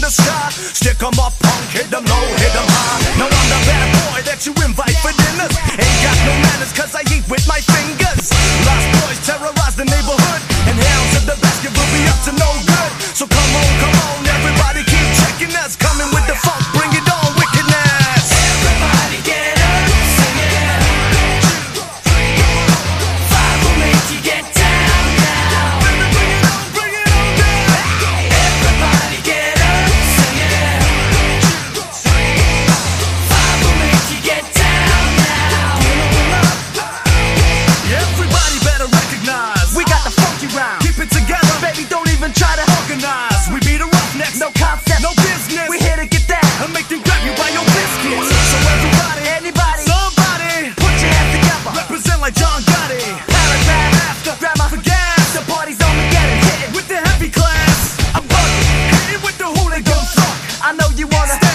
the sky. Stick 'em up, punk, hit 'em low, hit 'em high. Now I'm the bad boy that you invite for dinners. Ain't got no manners cause I eat with my fingers. Lost boys terrorize the neighborhood, and hounds of the basket will be up to no good. So come on, everybody keep checking us. Coming with the funk, bring it on, wickedness. Everybody get up, sing it. Five will make you get down now. Bring it on down. Everybody get up, sing it. Five will make you get down now. Everybody better recognize we got the funky round. Keep it together, baby, don't even try to organize. We be the roughnecks, no concept, no business. We here to get that and make you grab you by your biscuits. So everybody, anybody, somebody, put your hands together. Represent like John Gotti. Paragraph after grammar for gas. The party's only getting hit with the heavy class. I'm bugging, hitting with the hooligan funk. I know you wanna stay